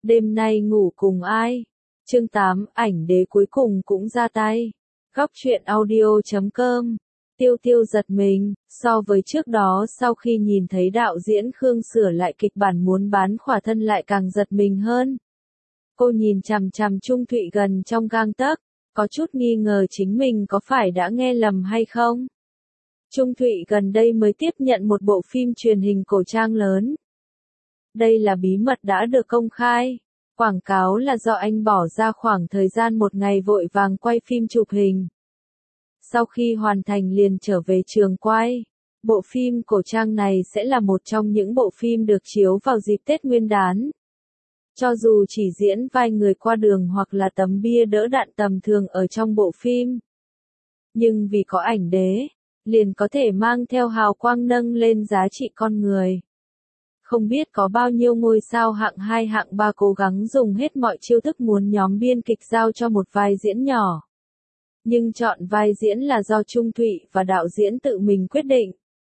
Đêm nay ngủ cùng ai? Chương 8, ảnh đế cuối cùng cũng ra tay. Góc truyện audio.com. Tiêu Tiêu giật mình, so với trước đó sau khi nhìn thấy đạo diễn Khương sửa lại kịch bản muốn bán khỏa thân lại càng giật mình hơn. Cô nhìn chằm chằm Trung Thụy gần trong gang tấc, có chút nghi ngờ chính mình có phải đã nghe lầm hay không. Trung Thụy gần đây mới tiếp nhận một bộ phim truyền hình cổ trang lớn. Đây là bí mật đã được công khai. Quảng cáo là do anh bỏ ra khoảng thời gian một ngày vội vàng quay phim chụp hình. Sau khi hoàn thành liền trở về trường quay. Bộ phim cổ trang này sẽ là một trong những bộ phim được chiếu vào dịp Tết Nguyên đán. Cho dù chỉ diễn vai người qua đường hoặc là tấm bia đỡ đạn tầm thường ở trong bộ phim. Nhưng vì có ảnh đế, liền có thể mang theo hào quang nâng lên giá trị con người. Không biết có bao nhiêu ngôi sao hạng 2 hạng 3 cố gắng dùng hết mọi chiêu thức muốn nhóm biên kịch giao cho một vai diễn nhỏ. Nhưng chọn vai diễn là do Trung Thụy và đạo diễn tự mình quyết định.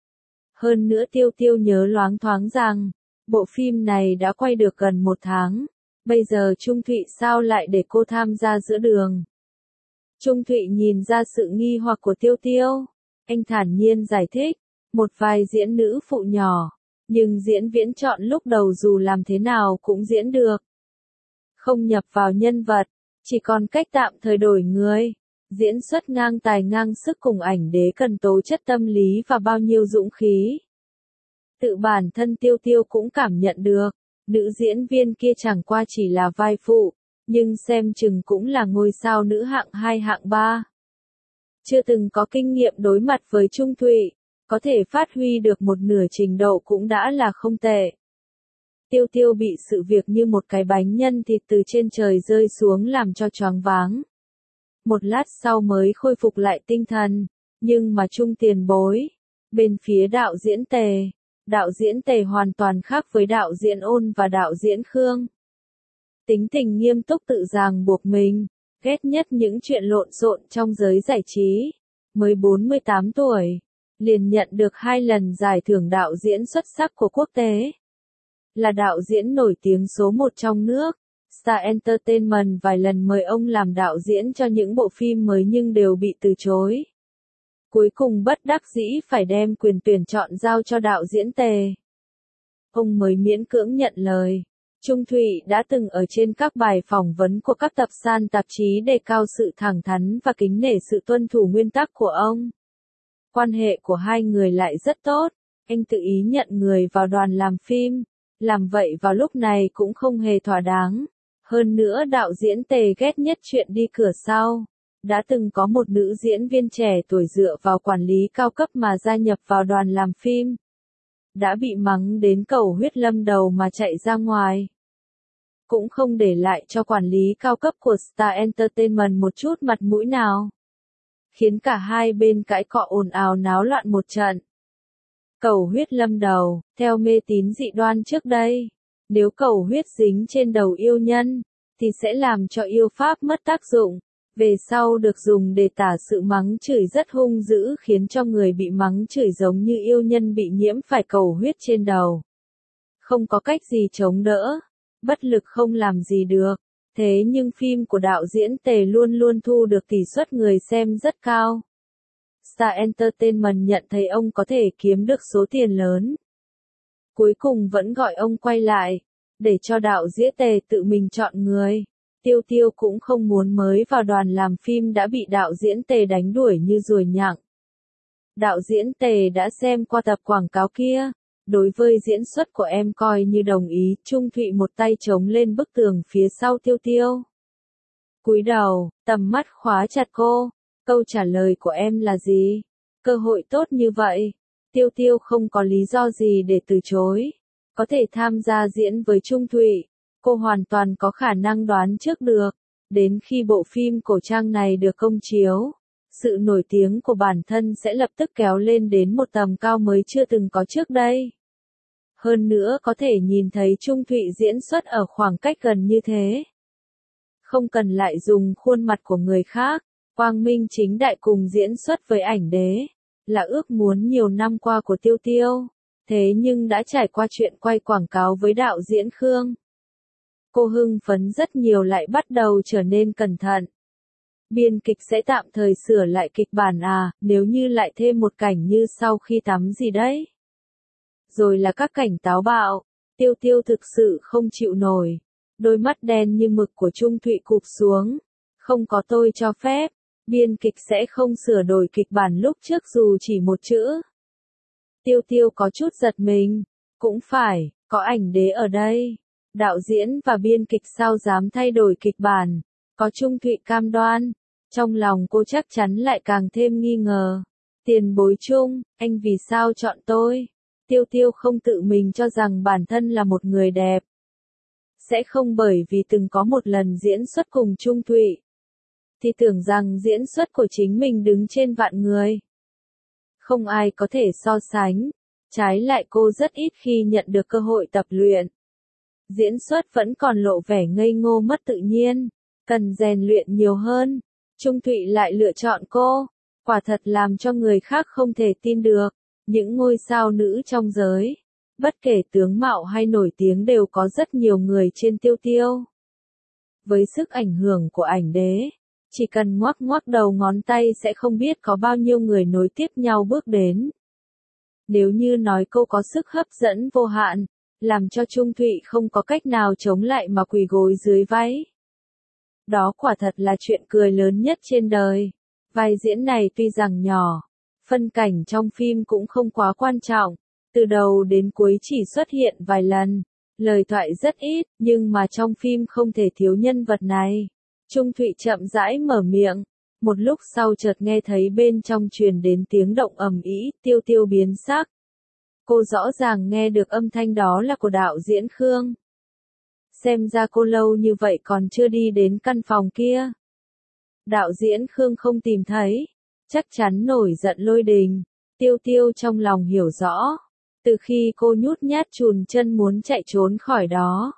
Hơn nữa Tiêu Tiêu nhớ loáng thoáng rằng, bộ phim này đã quay được gần 1 tháng. Bây giờ Trung Thụy sao lại để cô tham gia giữa đường? Trung Thụy nhìn ra sự nghi hoặc của Tiêu Tiêu. Anh thản nhiên giải thích, một vai diễn nữ phụ nhỏ. Nhưng diễn viên chọn lúc đầu dù làm thế nào cũng diễn được. Không nhập vào nhân vật, chỉ còn cách tạm thời đổi người. Diễn xuất ngang tài ngang sức cùng ảnh đế cần tố chất tâm lý và bao nhiêu dũng khí. Tự bản thân Tiêu Tiêu cũng cảm nhận được, nữ diễn viên kia chẳng qua chỉ là vai phụ, nhưng xem chừng cũng là ngôi sao nữ hạng 2 hạng 3. Chưa từng có kinh nghiệm đối mặt với Trung Thụy. Có thể phát huy được một nửa trình độ cũng đã là không tệ. Tiêu Tiêu bị sự việc như một cái bánh nhân thịt từ trên trời rơi xuống làm cho choáng váng. Một lát sau mới khôi phục lại tinh thần, nhưng mà Trung tiền bối. Bên phía đạo diễn Tề hoàn toàn khác với đạo diễn Ôn và đạo diễn Khương. Tính tình nghiêm túc tự ràng buộc mình, ghét nhất những chuyện lộn xộn trong giới giải trí. Mới 48 tuổi. Liền nhận được 2 lần giải thưởng đạo diễn xuất sắc của quốc tế. Là đạo diễn nổi tiếng số 1 trong nước, Star Entertainment vài lần mời ông làm đạo diễn cho những bộ phim mới nhưng đều bị từ chối. Cuối cùng bất đắc dĩ phải đem quyền tuyển chọn giao cho đạo diễn Tề. Ông mới miễn cưỡng nhận lời. Trung Thụy đã từng ở trên các bài phỏng vấn của các tập san tạp chí đề cao sự thẳng thắn và kính nể sự tuân thủ nguyên tắc của ông. Quan hệ của hai người lại rất tốt, anh tự ý nhận người vào đoàn làm phim, làm vậy vào lúc này cũng không hề thỏa đáng. Hơn nữa đạo diễn Tề ghét nhất chuyện đi cửa sau. Đã từng có một nữ diễn viên trẻ tuổi dựa vào quản lý cao cấp mà gia nhập vào đoàn làm phim. Đã bị mắng đến cầu huyết lâm đầu mà chạy ra ngoài. Cũng không để lại cho quản lý cao cấp của Star Entertainment một chút mặt mũi nào. Khiến cả hai bên cãi cọ ồn ào náo loạn một trận. Cầu huyết lâm đầu, theo mê tín dị đoan trước đây, nếu cầu huyết dính trên đầu yêu nhân, thì sẽ làm cho yêu pháp mất tác dụng, về sau được dùng để tả sự mắng chửi rất hung dữ khiến cho người bị mắng chửi giống như yêu nhân bị nhiễm phải cầu huyết trên đầu. Không có cách gì chống đỡ, bất lực không làm gì được. Thế nhưng phim của đạo diễn Tề luôn luôn thu được tỷ suất người xem rất cao. Star Entertainment nhận thấy ông có thể kiếm được số tiền lớn. Cuối cùng vẫn gọi ông quay lại, để cho đạo diễn Tề tự mình chọn người. Tiêu Tiêu cũng không muốn mới vào đoàn làm phim đã bị đạo diễn Tề đánh đuổi như ruồi nhặng. Đạo diễn Tề đã xem qua tập quảng cáo kia. Đối với diễn xuất của em coi như đồng ý, Trung Thụy một tay chống lên bức tường phía sau Tiêu Tiêu. Cúi đầu, tầm mắt khóa chặt cô, câu trả lời của em là gì? Cơ hội tốt như vậy, Tiêu Tiêu không có lý do gì để từ chối. Có thể tham gia diễn với Trung Thụy, cô hoàn toàn có khả năng đoán trước được. Đến khi bộ phim cổ trang này được công chiếu, sự nổi tiếng của bản thân sẽ lập tức kéo lên đến một tầm cao mới chưa từng có trước đây. Hơn nữa có thể nhìn thấy Trung Thụy diễn xuất ở khoảng cách gần như thế. Không cần lại dùng khuôn mặt của người khác, quang minh chính đại cùng diễn xuất với ảnh đế, là ước muốn nhiều năm qua của Tiêu Tiêu. Thế nhưng đã trải qua chuyện quay quảng cáo với đạo diễn Khương. Cô hưng phấn rất nhiều lại bắt đầu trở nên cẩn thận. Biên kịch sẽ tạm thời sửa lại kịch bản à, nếu như lại thêm một cảnh như sau khi tắm gì đấy. Rồi là các cảnh táo bạo, Tiêu Tiêu thực sự không chịu nổi. Đôi mắt đen như mực của Trung Thụy cụp xuống. Không có tôi cho phép, biên kịch sẽ không sửa đổi kịch bản lúc trước dù chỉ một chữ. Tiêu Tiêu có chút giật mình. Cũng phải, có ảnh đế ở đây. Đạo diễn và biên kịch sao dám thay đổi kịch bản. Có Trung Thụy cam đoan. Trong lòng cô chắc chắn lại càng thêm nghi ngờ. Tiền bối Trung, anh vì sao chọn tôi? Tiêu Tiêu không tự mình cho rằng bản thân là một người đẹp. Sẽ không bởi vì từng có một lần diễn xuất cùng Trung Thụy. Thì tưởng rằng diễn xuất của chính mình đứng trên vạn người. Không ai có thể so sánh. Trái lại cô rất ít khi nhận được cơ hội tập luyện. Diễn xuất vẫn còn lộ vẻ ngây ngô mất tự nhiên. Cần rèn luyện nhiều hơn. Trung Thụy lại lựa chọn cô. Quả thật làm cho người khác không thể tin được. Những ngôi sao nữ trong giới, bất kể tướng mạo hay nổi tiếng đều có rất nhiều người trên Tiêu Tiêu. Với sức ảnh hưởng của ảnh đế, chỉ cần ngoắc ngoắc đầu ngón tay sẽ không biết có bao nhiêu người nối tiếp nhau bước đến. Nếu như nói cô có sức hấp dẫn vô hạn, làm cho Trung Thụy không có cách nào chống lại mà quỳ gối dưới váy. Đó quả thật là chuyện cười lớn nhất trên đời. Vai diễn này tuy rằng nhỏ, phân cảnh trong phim cũng không quá quan trọng, từ đầu đến cuối chỉ xuất hiện vài lần, lời thoại rất ít, nhưng mà trong phim không thể thiếu nhân vật này. Trung Thụy chậm rãi mở miệng, một lúc sau chợt nghe thấy bên trong truyền đến tiếng động ầm ĩ, Tiêu Tiêu biến sắc. Cô rõ ràng nghe được âm thanh đó là của đạo diễn Khương. Xem ra cô lâu như vậy còn chưa đi đến căn phòng kia. Đạo diễn Khương không tìm thấy. Chắc chắn nổi giận lôi đình. Tiêu Tiêu trong lòng hiểu rõ. Từ khi cô nhút nhát chùn chân muốn chạy trốn khỏi đó,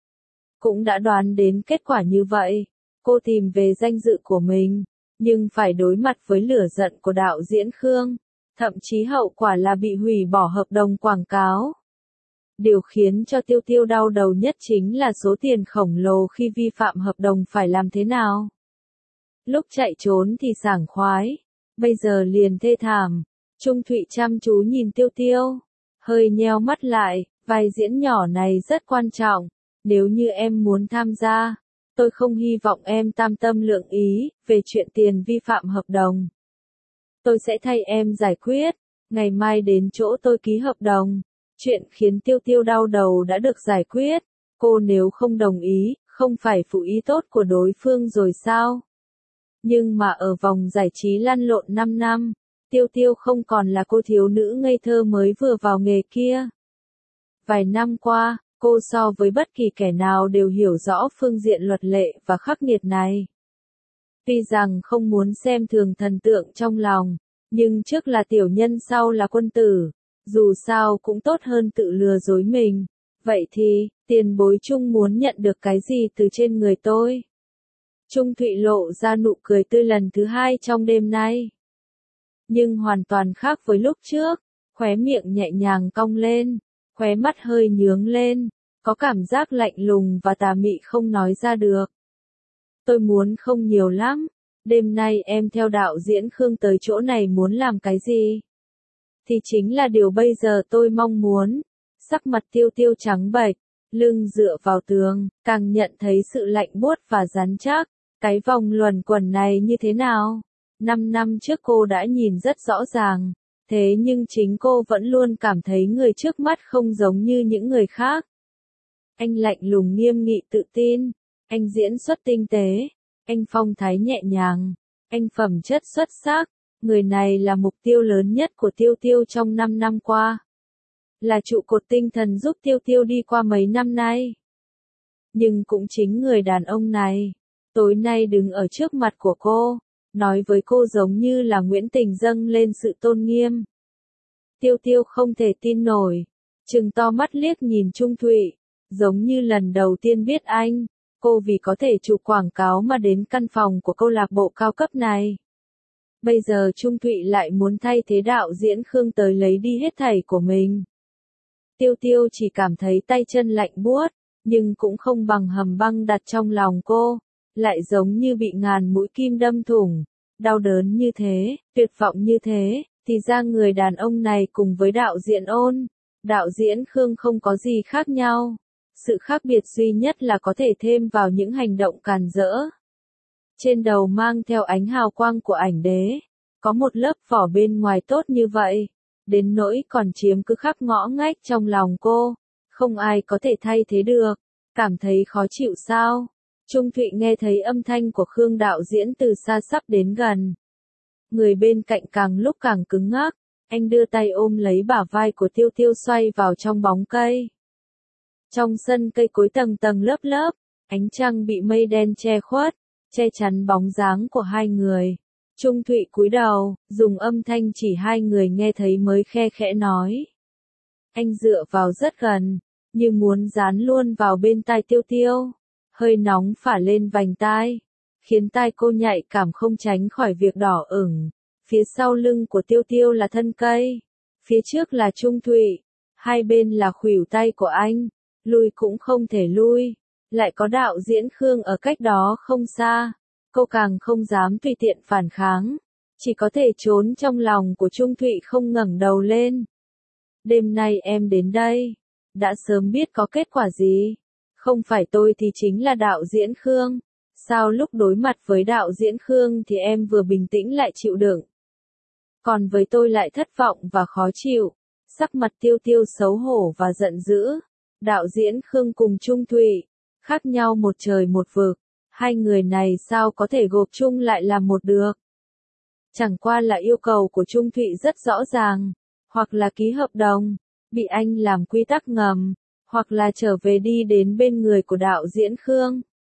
cũng đã đoán đến kết quả như vậy. Cô tìm về danh dự của mình, nhưng phải đối mặt với lửa giận của đạo diễn Khương. Thậm chí hậu quả là bị hủy bỏ hợp đồng quảng cáo. Điều khiến cho Tiêu Tiêu đau đầu nhất chính là số tiền khổng lồ khi vi phạm hợp đồng phải làm thế nào. Lúc chạy trốn thì sảng khoái. Bây giờ liền thê thảm. Trung Thụy chăm chú nhìn Tiêu Tiêu. Hơi nheo mắt lại, vai diễn nhỏ này rất quan trọng. Nếu như em muốn tham gia, tôi không hy vọng em tam tâm lượng ý, về chuyện tiền vi phạm hợp đồng. Tôi sẽ thay em giải quyết, ngày mai đến chỗ tôi ký hợp đồng. Chuyện khiến Tiêu Tiêu đau đầu đã được giải quyết. Cô nếu không đồng ý, không phải phụ ý tốt của đối phương rồi sao? Nhưng mà ở vòng giải trí lăn lộn 5 năm, Tiêu Tiêu không còn là cô thiếu nữ ngây thơ mới vừa vào nghề kia. Vài năm qua, cô so với bất kỳ kẻ nào đều hiểu rõ phương diện luật lệ và khắc nghiệt này. Tuy rằng không muốn xem thường thần tượng trong lòng, nhưng trước là tiểu nhân sau là quân tử, dù sao cũng tốt hơn tự lừa dối mình. Vậy thì, tiền bối Trung muốn nhận được cái gì từ trên người tôi? Trung Thụy lộ ra nụ cười tươi lần thứ hai trong đêm nay. Nhưng hoàn toàn khác với lúc trước, khóe miệng nhẹ nhàng cong lên, khóe mắt hơi nhướng lên, có cảm giác lạnh lùng và tà mị không nói ra được. Tôi muốn không nhiều lắm, đêm nay em theo đạo diễn Khương tới chỗ này muốn làm cái gì? Thì chính là điều bây giờ tôi mong muốn. Sắc mặt Tiêu Tiêu trắng bệch, lưng dựa vào tường, càng nhận thấy sự lạnh buốt và rắn chắc. Cái vòng luẩn quẩn này như thế nào? 5 năm trước cô đã nhìn rất rõ ràng, thế nhưng chính cô vẫn luôn cảm thấy người trước mắt không giống như những người khác. Anh lạnh lùng nghiêm nghị tự tin, anh diễn xuất tinh tế, anh phong thái nhẹ nhàng, anh phẩm chất xuất sắc. Người này là mục tiêu lớn nhất của Tiêu Tiêu trong 5 năm qua. Là trụ cột tinh thần giúp Tiêu Tiêu đi qua mấy năm nay. Nhưng cũng chính người đàn ông này, tối nay đứng ở trước mặt của cô, nói với cô giống như là Nguyễn Tình dâng lên sự tôn nghiêm. Tiêu Tiêu không thể tin nổi, trừng to mắt liếc nhìn Trung Thụy, giống như lần đầu tiên biết anh, cô vì có thể chụp quảng cáo mà đến căn phòng của câu lạc bộ cao cấp này. Bây giờ Trung Thụy lại muốn thay thế đạo diễn Khương tới lấy đi hết thảy của mình. Tiêu Tiêu chỉ cảm thấy tay chân lạnh buốt, nhưng cũng không bằng Hầm Băng đặt trong lòng cô, lại giống như bị ngàn mũi kim đâm thủng, đau đớn như thế, tuyệt vọng như thế, thì ra người đàn ông này cùng với đạo diễn Ôn, đạo diễn Khương không có gì khác nhau. Sự khác biệt duy nhất là có thể thêm vào những hành động càn rỡ. Trên đầu mang theo ánh hào quang của ảnh đế, có một lớp vỏ bên ngoài tốt như vậy, đến nỗi còn chiếm cứ khắp ngõ ngách trong lòng cô, không ai có thể thay thế được. Cảm thấy khó chịu sao? Trung Thụy nghe thấy âm thanh của Khương đạo diễn từ xa sắp đến gần. Người bên cạnh càng lúc càng cứng ngắc, anh đưa tay ôm lấy bả vai của Tiêu Tiêu xoay vào trong bóng cây. Trong sân cây cối tầng tầng lớp lớp, ánh trăng bị mây đen che khuất, che chắn bóng dáng của hai người. Trung Thụy cúi đầu, dùng âm thanh chỉ hai người nghe thấy mới khe khẽ nói. Anh dựa vào rất gần, như muốn dán luôn vào bên tai Tiêu Tiêu. Hơi nóng phả lên vành tai, khiến tai cô nhạy cảm không tránh khỏi việc đỏ ửng. Phía sau lưng của Tiêu Tiêu là thân cây, phía trước là Trung Thụy, hai bên là khuỷu tay của anh, lui cũng không thể lui, lại có đạo diễn Khương ở cách đó không xa, cô càng không dám tùy tiện phản kháng, chỉ có thể trốn trong lòng của Trung Thụy không ngẩng đầu lên. Đêm nay em đến đây, đã sớm biết có kết quả gì. Không phải tôi thì chính là đạo diễn Khương. Sao lúc đối mặt với đạo diễn Khương thì em vừa bình tĩnh lại chịu đựng, còn với tôi lại thất vọng và khó chịu. Sắc mặt Tiêu Tiêu xấu hổ và giận dữ. Đạo diễn Khương cùng Trung Thụy, khác nhau một trời một vực. Hai người này sao có thể gộp chung lại làm một được? Chẳng qua là yêu cầu của Trung Thụy rất rõ ràng, hoặc là ký hợp đồng, bị anh làm quy tắc ngầm, hoặc là trở về đi đến bên người của đạo diễn Khương.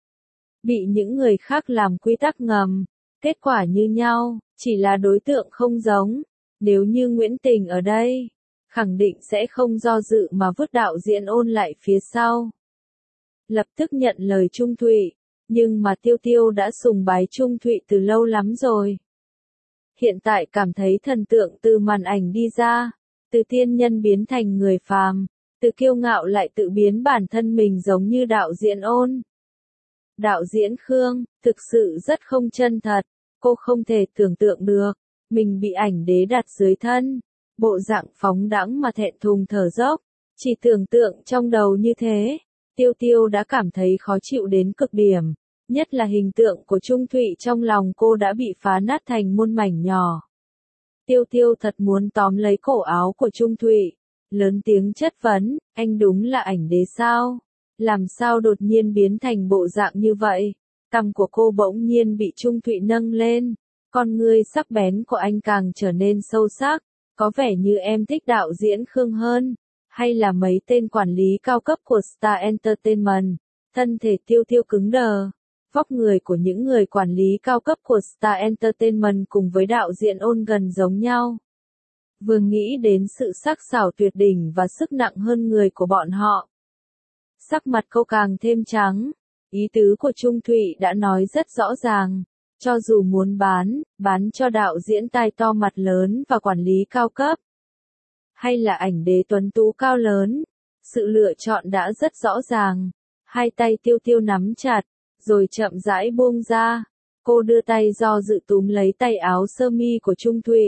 Bị những người khác làm quy tắc ngầm, kết quả như nhau, chỉ là đối tượng không giống. Nếu như Nguyễn Tình ở đây, khẳng định sẽ không do dự mà vứt đạo diễn Ôn lại phía sau. Lập tức nhận lời Trung Thụy, nhưng mà Tiêu Tiêu đã sùng bái Trung Thụy từ lâu lắm rồi. Hiện tại cảm thấy thần tượng từ màn ảnh đi ra, từ tiên nhân biến thành người phàm, từ kiêu ngạo lại tự biến bản thân mình giống như đạo diễn Ôn. Đạo diễn Khương, thực sự rất không chân thật, cô không thể tưởng tượng được, mình bị ảnh đế đặt dưới thân, bộ dạng phóng đãng mà thẹn thùng thở dốc, chỉ tưởng tượng trong đầu như thế, Tiêu Tiêu đã cảm thấy khó chịu đến cực điểm, nhất là hình tượng của Trung Thụy trong lòng cô đã bị phá nát thành muôn mảnh nhỏ. Tiêu Tiêu thật muốn tóm lấy cổ áo của Trung Thụy, lớn tiếng chất vấn, anh đúng là ảnh đế sao? Làm sao đột nhiên biến thành bộ dạng như vậy? Cằm của cô bỗng nhiên bị Trung Thụy nâng lên, con ngươi sắc bén của anh càng trở nên sâu sắc, có vẻ như em thích đạo diễn Khương hơn, hay là mấy tên quản lý cao cấp của Star Entertainment. Thân thể Tiêu Tiêu cứng đờ, vóc người của những người quản lý cao cấp của Star Entertainment cùng với đạo diễn Ôn gần giống nhau. Vừa nghĩ đến sự sắc sảo tuyệt đỉnh và sức nặng hơn người của bọn họ, sắc mặt cô càng thêm trắng. Ý tứ của Trung Thụy đã nói rất rõ ràng, cho dù muốn bán cho đạo diễn tai to mặt lớn và quản lý cao cấp, hay là ảnh đế tuấn tú cao lớn, sự lựa chọn đã rất rõ ràng. Hai tay Tiêu Tiêu nắm chặt, rồi chậm rãi buông ra, cô đưa tay do dự túm lấy tay áo sơ mi của Trung Thụy.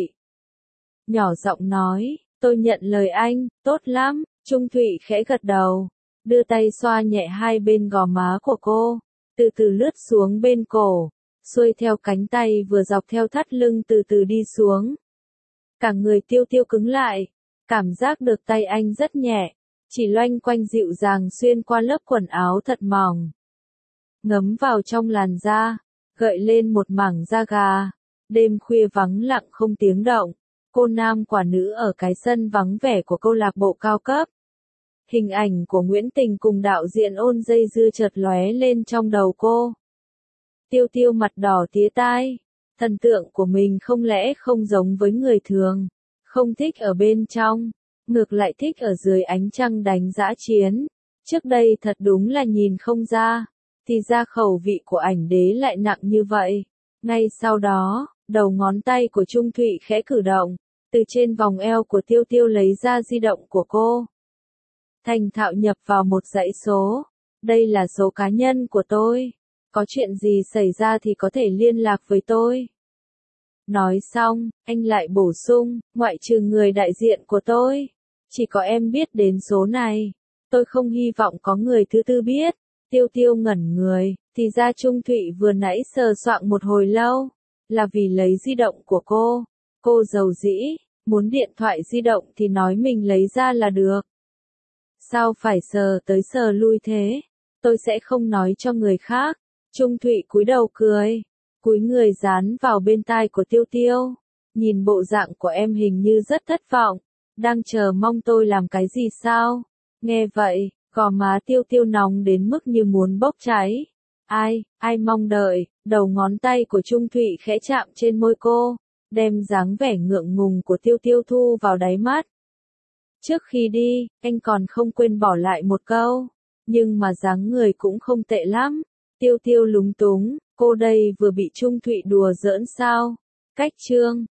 Nhỏ giọng nói, tôi nhận lời anh, tốt lắm. Trung Thụy khẽ gật đầu, đưa tay xoa nhẹ hai bên gò má của cô, từ từ lướt xuống bên cổ, xuôi theo cánh tay vừa dọc theo thắt lưng từ từ đi xuống. Cả người Tiêu Tiêu cứng lại, cảm giác được tay anh rất nhẹ, chỉ loanh quanh dịu dàng xuyên qua lớp quần áo thật mỏng, ngấm vào trong làn da, gợi lên một mảng da gà. Đêm khuya vắng lặng không tiếng động, cô nam quả nữ ở cái sân vắng vẻ của câu lạc bộ cao cấp. Hình ảnh của Nguyễn Tình cùng đạo diễn Ôn dây dưa chợt lóe lên trong đầu cô. Tiêu Tiêu mặt đỏ tía tai, thần tượng của mình không lẽ không giống với người thường, không thích ở bên trong, ngược lại thích ở dưới ánh trăng đánh dã chiến. Trước đây thật đúng là nhìn không ra, thì ra khẩu vị của ảnh đế lại nặng như vậy. Ngay sau đó, đầu ngón tay của Trung Thụy khẽ cử động, từ trên vòng eo của Tiêu Tiêu lấy ra di động của cô. Thành thạo nhập vào một dãy số, Đây là số cá nhân của tôi. Có chuyện gì xảy ra thì có thể liên lạc với tôi. Nói xong, anh lại bổ sung, ngoại trừ người đại diện của tôi. Chỉ có em biết đến số này. Tôi không hy vọng có người thứ tư biết. Tiêu Tiêu ngẩn người, thì ra Trung Thụy vừa nãy sờ soạng một hồi lâu. Là vì lấy di động của cô. Cô giàu dĩ, muốn điện thoại di động thì nói mình lấy ra là được. Sao phải sờ tới sờ lui thế? Tôi sẽ không nói cho người khác. Trung Thụy cúi đầu cười. Cúi người dán vào bên tai của Tiêu Tiêu. Nhìn bộ dạng của em hình như rất thất vọng. Đang chờ mong tôi làm cái gì sao? Nghe vậy, gò má Tiêu Tiêu nóng đến mức như muốn bốc cháy. Ai mong đợi, đầu ngón tay của Trung Thụy khẽ chạm trên môi cô, đem dáng vẻ ngượng ngùng của Tiêu Tiêu thu vào đáy mắt. Trước khi đi, anh còn không quên bỏ lại một câu, nhưng mà dáng người cũng không tệ lắm. Tiêu Tiêu lúng túng, cô đây vừa bị Trung Thụy đùa giỡn sao? Cách chương